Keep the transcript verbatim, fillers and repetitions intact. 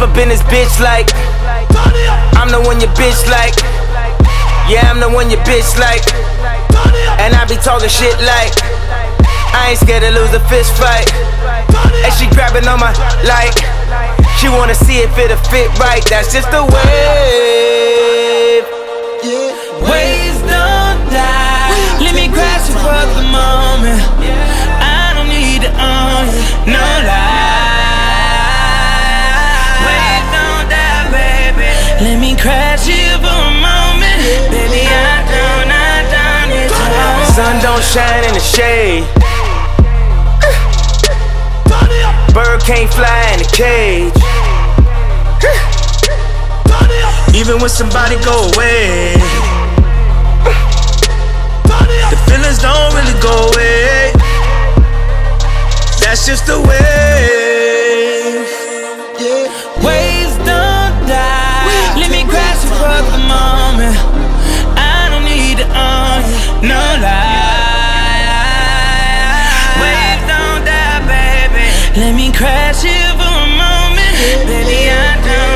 up in this bitch like I'm the one your bitch like. Yeah, I'm the one your bitch like. And I be talking shit like I ain't scared to lose a fist fight. And she grabbing on my like she wanna see if it'll fit right. That's just the wave. Waves don't die. Let me grasp you for the moment. I don't need to own you, no lie. Waves don't die, baby. Let me crash you for a moment. Baby, I don't, I don't need to own you. Sun don't shine in the shade. Bird can't fly in a cage. Even when somebody go away, the feelings don't really go away. That's just the way. Waves don't die. Let me grasp you for the moment. I don't need to own you, no lie. Waves don't die, baby. Let me crash you for a moment. Baby, I don't